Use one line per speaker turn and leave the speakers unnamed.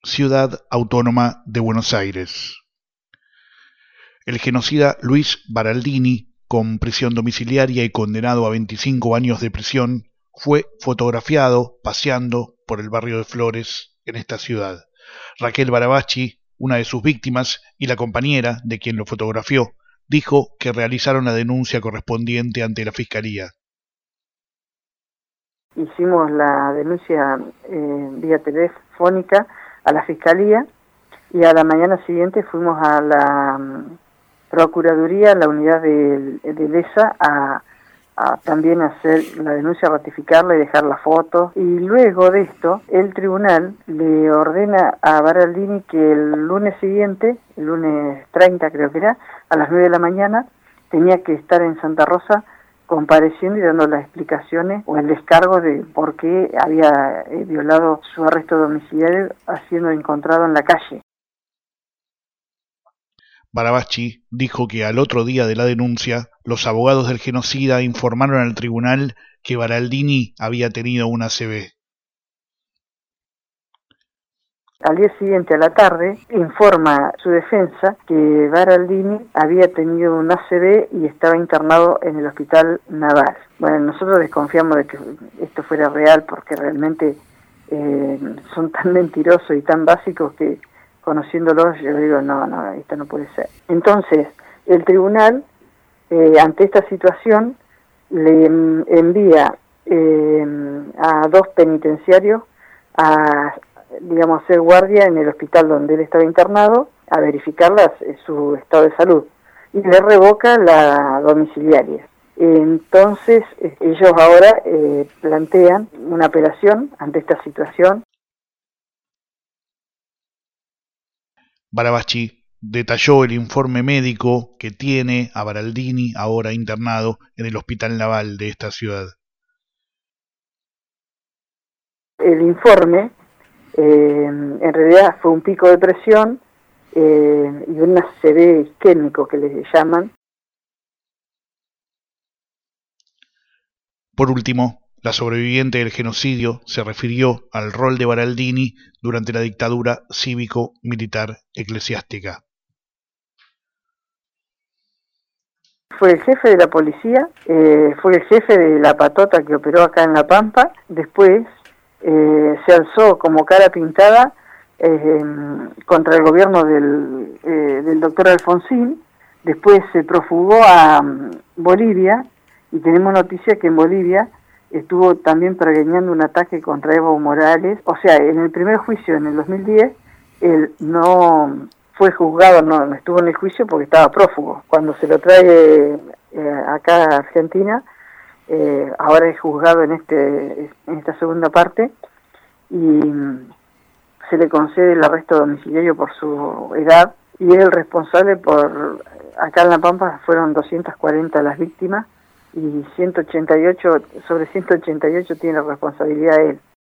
Ciudad Autónoma de Buenos Aires. El genocida Luis Baraldini, con prisión domiciliaria y condenado a 25 años de prisión, fue fotografiado paseando por el barrio de Flores en esta ciudad. Raquel Barabaschi, una de sus víctimas y la compañera de quien lo fotografió, dijo que realizaron la denuncia correspondiente ante la Fiscalía.
Hicimos la denuncia vía telefónica a la Fiscalía y a la mañana siguiente fuimos a la Procuraduría, a la unidad de LESA, a también hacer la denuncia, ratificarla y dejar la foto. Y luego de esto, el tribunal le ordena a Baraldini que el lunes siguiente, el lunes 30 creo que era, a las 9 de la mañana, tenía que estar en Santa Rosa compareciendo y dando las explicaciones o el descargo de por qué había violado su arresto domiciliario siendo encontrado en la calle.
Barabaschi dijo que al otro día de la denuncia, los abogados del genocida informaron al tribunal que Baraldini había tenido una ACV.
Al día siguiente, a la tarde, informa su defensa que Baraldini había tenido un ACV y estaba internado en el Hospital Naval. Bueno, nosotros desconfiamos de que esto fuera real porque realmente son tan mentirosos y tan básicos que, conociéndolos, yo digo, no, esto no puede ser. Entonces, el tribunal, ante esta situación, le envía a dos penitenciarios a hacer guardia en el hospital donde él estaba internado, a verificar su estado de salud, y le revoca la domiciliaria. Entonces, ellos ahora plantean una apelación ante esta situación.
Barabaschi detalló el informe médico que tiene a Baraldini ahora internado en el Hospital Naval de esta ciudad.
El informe en realidad fue un pico de presión y un ACV isquémico que les llaman.
Por último, la sobreviviente del genocidio se refirió al rol de Baraldini durante la dictadura cívico-militar eclesiástica.
Fue el jefe de la policía, fue el jefe de la patota que operó acá en La Pampa. Después se alzó como cara pintada contra el gobierno del doctor Alfonsín. Después se profugó a Bolivia y tenemos noticia que en Bolivia estuvo también pergeñando un ataque contra Evo Morales. O sea, en el primer juicio, en el 2010, él no fue juzgado, no estuvo en el juicio porque estaba prófugo. Cuando se lo trae acá a Argentina, ahora es juzgado en esta segunda parte y se le concede el arresto domiciliario por su edad y es el responsable acá en La Pampa fueron 240 las víctimas y 188, sobre 188 tiene la responsabilidad él.